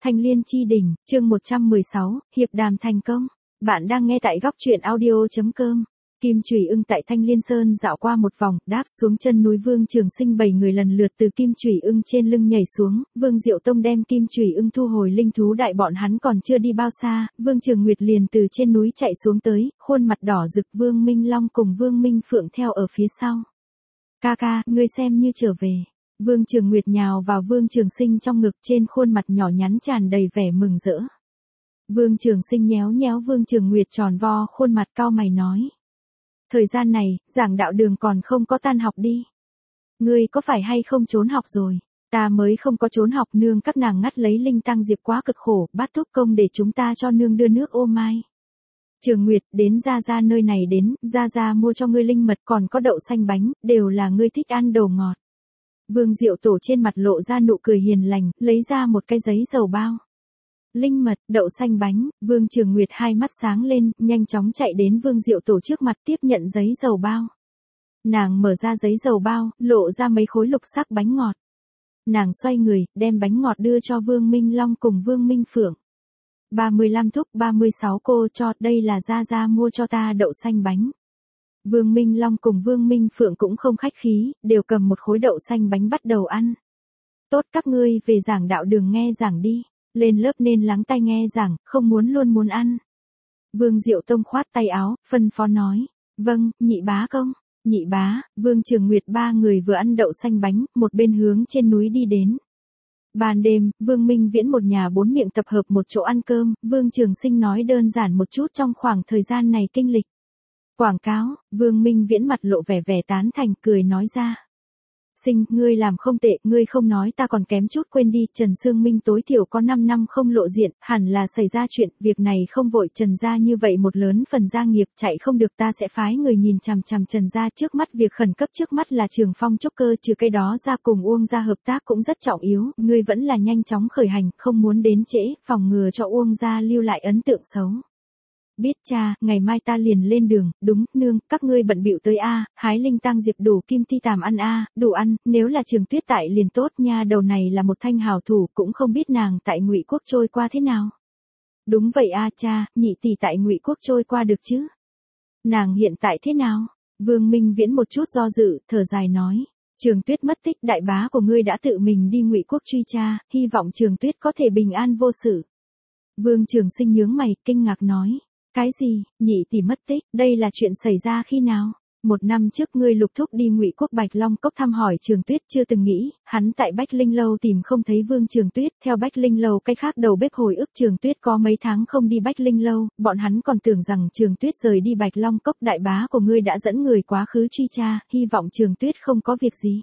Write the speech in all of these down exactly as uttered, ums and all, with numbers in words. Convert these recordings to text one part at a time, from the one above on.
Thanh Liên Chi Đỉnh, chương một trăm mười sáu, hiệp đàm thành công. Bạn đang nghe tại góc truyện audio.com. Kim Chủy Ưng tại Thanh Liên Sơn dạo qua một vòng, đáp xuống chân núi Vương Trường Sinh bảy người lần lượt từ Kim Chủy Ưng trên lưng nhảy xuống, Vương Diệu Tông đem Kim Chủy Ưng thu hồi linh thú đại bọn hắn còn chưa đi bao xa, Vương Trường Nguyệt liền từ trên núi chạy xuống tới, khuôn mặt đỏ rực. Vương Minh Long cùng Vương Minh Phượng theo ở phía sau. Ca ca, ngươi xem như trở về. Vương Trường Nguyệt nhào vào Vương Trường Sinh trong ngực, trên khuôn mặt nhỏ nhắn tràn đầy vẻ mừng rỡ. Vương Trường Sinh nhéo nhéo Vương Trường Nguyệt tròn vo khuôn mặt, cau mày nói. Thời gian này, giảng đạo đường còn không có tan học đi. Ngươi có phải hay không trốn học rồi? Ta mới không có trốn học, nương các nàng ngắt lấy linh tăng diệp quá cực khổ, bắt thúc công để chúng ta cho nương đưa nước ô mai. Trường Nguyệt, đến Gia Gia nơi này đến, Gia Gia mua cho ngươi linh mật còn có đậu xanh bánh, đều là ngươi thích ăn đồ ngọt. Vương Diệu Tổ trên mặt lộ ra nụ cười hiền lành, lấy ra một cái giấy dầu bao. Linh mật, đậu xanh bánh, Vương Trường Nguyệt hai mắt sáng lên, nhanh chóng chạy đến Vương Diệu Tổ trước mặt tiếp nhận giấy dầu bao. Nàng mở ra giấy dầu bao, lộ ra mấy khối lục sắc bánh ngọt. Nàng xoay người, đem bánh ngọt đưa cho Vương Minh Long cùng Vương Minh Phượng. ba mươi lăm thúc, ba mươi sáu cô cho, đây là Gia Gia mua cho ta đậu xanh bánh. Vương Minh Long cùng Vương Minh Phượng cũng không khách khí, đều cầm một khối đậu xanh bánh bắt đầu ăn. Tốt, các ngươi về giảng đạo đường nghe giảng đi, lên lớp nên lắng tai nghe giảng, không muốn luôn muốn ăn. Vương Diệu Tông khoát tay áo, phân phó nói, vâng, nhị bá công. Nhị bá, Vương Trường Nguyệt ba người vừa ăn đậu xanh bánh, một bên hướng trên núi đi đến. Ban đêm, Vương Minh Viễn một nhà bốn miệng tập hợp một chỗ ăn cơm, Vương Trường Sinh nói đơn giản một chút trong khoảng thời gian này kinh lịch. Quảng cáo, Vương Minh Viễn mặt lộ vẻ vẻ tán thành, cười nói ra. Sinh, ngươi làm không tệ, ngươi không nói ta còn kém chút quên đi, Trần Sương Minh tối thiểu có năm năm không lộ diện, hẳn là xảy ra chuyện, việc này không vội, Trần gia như vậy một lớn phần gia nghiệp chạy không được, ta sẽ phái người nhìn chằm chằm Trần gia, trước mắt việc khẩn cấp trước mắt là Trường Phong trúc cơ, trừ cái đó ra cùng Uông gia hợp tác cũng rất trọng yếu, ngươi vẫn là nhanh chóng khởi hành, không muốn đến trễ, phòng ngừa cho Uông gia lưu lại ấn tượng xấu. Biết cha, ngày mai ta liền lên đường, đúng, nương, các ngươi bận bịu tới a, hái linh tăng diệp đủ kim ti tàm ăn a, đủ ăn, nếu là Trường Tuyết tại liền tốt nha, đầu này là một thanh hào thủ, cũng không biết nàng tại Ngụy Quốc trôi qua thế nào. Đúng vậy a cha, nhị tỷ tại Ngụy Quốc trôi qua được chứ? Nàng hiện tại thế nào? Vương Minh Viễn một chút do dự, thở dài nói, Trường Tuyết mất tích, đại bá của ngươi đã tự mình đi Ngụy Quốc truy tra, hy vọng Trường Tuyết có thể bình an vô sự. Vương Trường Sinh nhướng mày, kinh ngạc nói. Cái gì, nhị tỷ mất tích, đây là chuyện xảy ra khi nào? Một năm trước ngươi lục thúc đi Ngụy Quốc Bạch Long Cốc thăm hỏi Trường Tuyết, chưa từng nghĩ, hắn tại Bách Linh Lâu tìm không thấy Vương Trường Tuyết, theo Bách Linh Lâu cái khác đầu bếp hồi ức Trường Tuyết có mấy tháng không đi Bách Linh Lâu, bọn hắn còn tưởng rằng Trường Tuyết rời đi Bạch Long Cốc, đại bá của ngươi đã dẫn người quá khứ truy tra, hy vọng Trường Tuyết không có việc gì.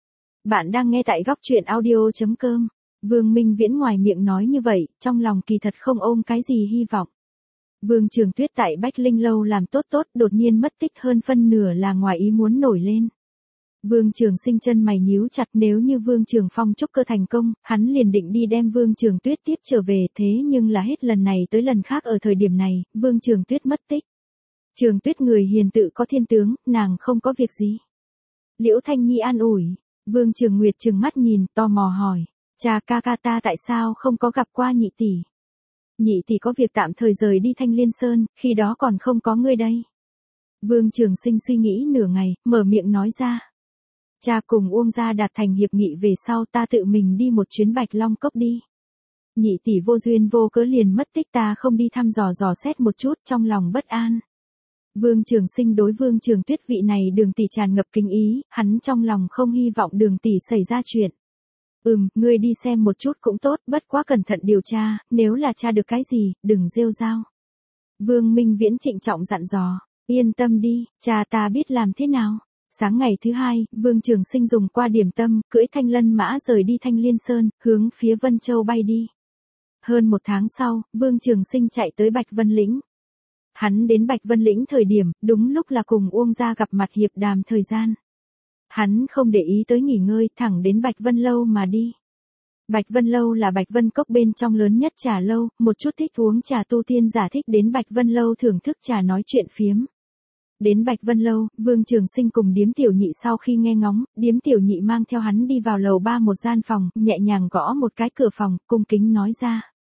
Bạn đang nghe tại góc truyện audio.com. Vương Minh Viễn ngoài miệng nói như vậy, trong lòng kỳ thật không ôm cái gì hy vọng. Vương Trường Tuyết tại Bách Linh Lâu làm tốt tốt, đột nhiên mất tích, hơn phân nửa là ngoài ý muốn nổi lên. Vương Trường Sinh chân mày nhíu chặt, nếu như Vương Trường Phong trúc cơ thành công, hắn liền định đi đem Vương Trường Tuyết tiếp trở về, thế nhưng là hết lần này tới lần khác ở thời điểm này, Vương Trường Tuyết mất tích. Trường Tuyết người hiền tự có thiên tướng, nàng không có việc gì. Liễu Thanh Nhi an ủi, Vương Trường Nguyệt trừng mắt nhìn, tò mò hỏi, cha, ca ca ta tại sao không có gặp qua nhị tỷ? Nhị tỷ có việc tạm thời rời đi Thanh Liên Sơn, khi đó còn không có ngươi đây. Vương Trường Sinh suy nghĩ nửa ngày, mở miệng nói ra. Cha cùng Uông gia đạt thành hiệp nghị về sau, ta tự mình đi một chuyến Bạch Long Cốc đi. Nhị tỷ vô duyên vô cớ liền mất tích, ta không đi thăm dò dò xét một chút, trong lòng bất an. Vương Trường Sinh đối Vương Trường Tuyết vị này Đường tỷ tràn ngập kính ý, hắn trong lòng không hy vọng Đường tỷ xảy ra chuyện. Ừm, ngươi đi xem một chút cũng tốt, bất quá cẩn thận điều tra, nếu là tra được cái gì, đừng rêu rao. Vương Minh Viễn trịnh trọng dặn dò, yên tâm đi, cha ta biết làm thế nào. Sáng ngày thứ hai, Vương Trường Sinh dùng qua điểm tâm, cưỡi thanh lân mã rời đi Thanh Liên Sơn, hướng phía Vân Châu bay đi. Hơn một tháng sau, Vương Trường Sinh chạy tới Bạch Vân Lĩnh. Hắn đến Bạch Vân Lĩnh thời điểm, đúng lúc là cùng Uông gia gặp mặt hiệp đàm thời gian. Hắn không để ý tới nghỉ ngơi, thẳng đến Bạch Vân Lâu mà đi. Bạch Vân Lâu là Bạch Vân Cốc bên trong lớn nhất trà lâu, một chút thích uống trà tu tiên giả thích đến Bạch Vân Lâu thưởng thức trà nói chuyện phiếm. Đến Bạch Vân Lâu, Vương Trường Sinh cùng Điếm Tiểu Nhị sau khi nghe ngóng, Điếm Tiểu Nhị mang theo hắn đi vào lầu ba một gian phòng, nhẹ nhàng gõ một cái cửa phòng, cung kính nói ra.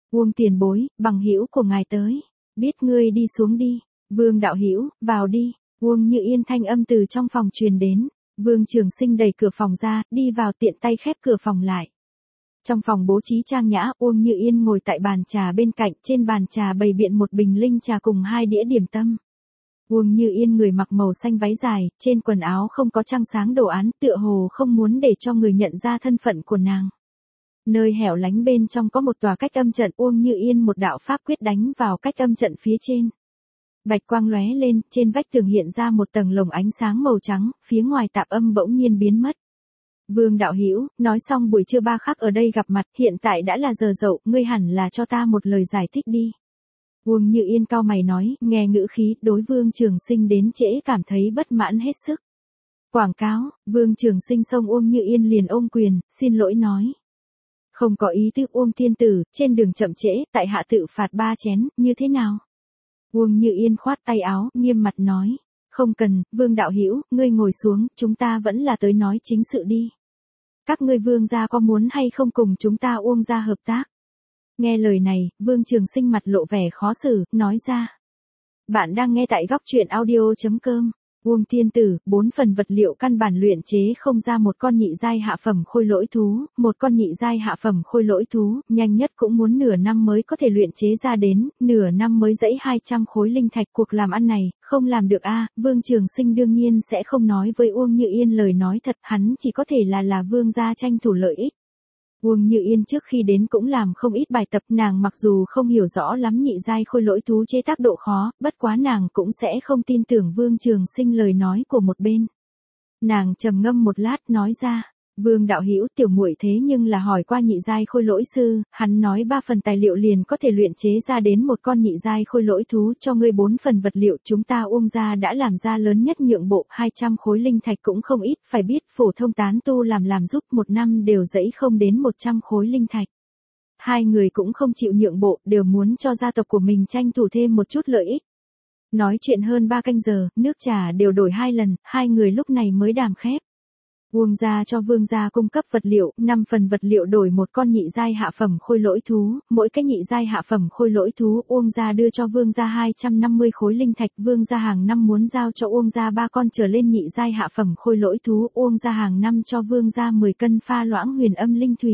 Uông tiền bối, bằng hữu của ngài tới. Biết ngươi đi xuống đi. Vương đạo hữu, vào đi. Uông Như Yên thanh âm từ trong phòng truyền đến. Vương Trường Sinh đẩy cửa phòng ra, đi vào tiện tay khép cửa phòng lại. Trong phòng bố trí trang nhã, Uông Như Yên ngồi tại bàn trà bên cạnh, trên bàn trà bày biện một bình linh trà cùng hai đĩa điểm tâm. Uông Như Yên người mặc màu xanh váy dài, trên quần áo không có trăng sáng đồ án, tựa hồ không muốn để cho người nhận ra thân phận của nàng. Nơi hẻo lánh bên trong có một tòa cách âm trận, Uông Như Yên một đạo pháp quyết đánh vào cách âm trận phía trên. Bạch quang lóe lên, trên vách tường hiện ra một tầng lồng ánh sáng màu trắng, phía ngoài tạp âm bỗng nhiên biến mất. Vương đạo hữu, nói xong buổi trưa ba khắc ở đây gặp mặt, hiện tại đã là giờ dậu, ngươi hẳn là cho ta một lời giải thích đi. Uông Như Yên cau mày nói, nghe ngữ khí, đối Vương Trường Sinh đến trễ cảm thấy bất mãn hết sức. Quảng cáo, Vương Trường Sinh xông Uông Như Yên liền ôm quyền, xin lỗi nói. Không có ý tứ Uông tiên tử, trên đường chậm trễ, tại hạ tự phạt ba chén, như thế nào? Uông Như Yên khoát tay áo, nghiêm mặt nói. Không cần, Vương đạo hữu, ngươi ngồi xuống, chúng ta vẫn là tới nói chính sự đi. Các ngươi Vương gia có muốn hay không cùng chúng ta Uông gia hợp tác? Nghe lời này, Vương Trường Sinh mặt lộ vẻ khó xử, nói ra. Bạn đang nghe tại góc truyện audio chấm com. Uông tiên tử, bốn phần vật liệu căn bản luyện chế không ra một con nhị giai hạ phẩm khôi lỗi thú, một con nhị giai hạ phẩm khôi lỗi thú, nhanh nhất cũng muốn nửa năm mới có thể luyện chế ra đến, nửa năm mới dãy hai trăm khối linh thạch, cuộc làm ăn này, không làm được a. Vương Trường Sinh đương nhiên sẽ không nói với Uông Như Yên lời nói thật, hắn chỉ có thể là là Vương gia tranh thủ lợi ích. Uông Như Yên trước khi đến cũng làm không ít bài tập, nàng mặc dù không hiểu rõ lắm nhị giai khôi lỗi thú chế tác độ khó, bất quá nàng cũng sẽ không tin tưởng Vương Trường Sinh lời nói của một bên. Nàng trầm ngâm một lát nói ra, Vương đạo hữu, tiểu muội thế nhưng là hỏi qua nhị giai khôi lỗi sư, hắn nói ba phần tài liệu liền có thể luyện chế ra đến một con nhị giai khôi lỗi thú, cho ngươi bốn phần vật liệu, chúng ta Uông gia đã làm ra lớn nhất nhượng bộ, hai trăm khối linh thạch cũng không ít, phải biết phổ thông tán tu làm làm giúp một năm đều dãy không đến một trăm khối linh thạch. Hai người cũng không chịu nhượng bộ, đều muốn cho gia tộc của mình tranh thủ thêm một chút lợi ích. Nói chuyện hơn ba canh giờ, nước trà đều đổi hai lần, hai người lúc này mới đàm khép. Uông gia cho Vương gia cung cấp vật liệu, năm phần vật liệu đổi một con nhị giai hạ phẩm khôi lỗi thú, mỗi cái nhị giai hạ phẩm khôi lỗi thú Uông gia đưa cho Vương gia hai trăm năm mươi khối linh thạch, Vương gia hàng năm muốn giao cho Uông gia ba con trở lên nhị giai hạ phẩm khôi lỗi thú, Uông gia hàng năm cho Vương gia mười cân pha loãng huyền âm linh thủy.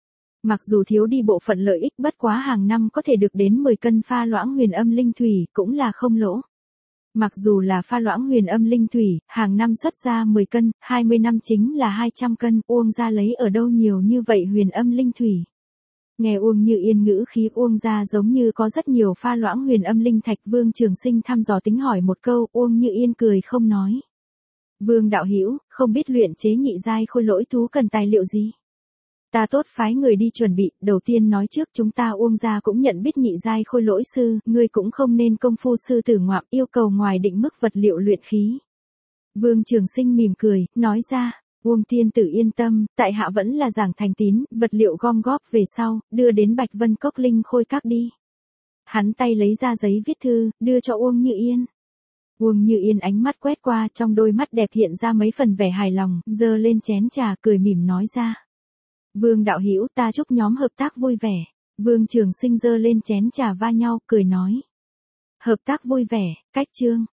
Mặc dù thiếu đi bộ phận lợi ích, bất quá hàng năm có thể được đến mười cân pha loãng huyền âm linh thủy, cũng là không lỗ. Mặc dù là pha loãng huyền âm linh thủy, hàng năm xuất ra mười cân, hai mươi năm chính là hai trăm cân, Uông gia lấy ở đâu nhiều như vậy huyền âm linh thủy. Nghe Uông Như Yên ngữ khí, Uông gia giống như có rất nhiều pha loãng huyền âm linh thạch. Vương Trường Sinh thăm dò tính hỏi một câu, Uông Như Yên cười không nói. Vương đạo hữu, không biết luyện chế nhị giai khôi lỗi thú cần tài liệu gì? Ta tốt phái người đi chuẩn bị, đầu tiên nói trước chúng ta Uông gia cũng nhận biết nhị giai khôi lỗi sư, ngươi cũng không nên công phu sư tử ngoạm, yêu cầu ngoài định mức vật liệu luyện khí. Vương Trường Sinh mỉm cười, nói ra, Uông tiên tử yên tâm, tại hạ vẫn là giảng thành tín, vật liệu gom góp về sau, đưa đến Bạch Vân Cốc Linh Khôi Các đi. Hắn tay lấy ra giấy viết thư, đưa cho Uông Như Yên. Uông Như Yên ánh mắt quét qua, trong đôi mắt đẹp hiện ra mấy phần vẻ hài lòng, giơ lên chén trà cười mỉm nói ra. Vương đạo hữu, ta chúc nhóm hợp tác vui vẻ. Vương Trường Sinh giơ lên chén trà va nhau, cười nói. Hợp tác vui vẻ, cách chương.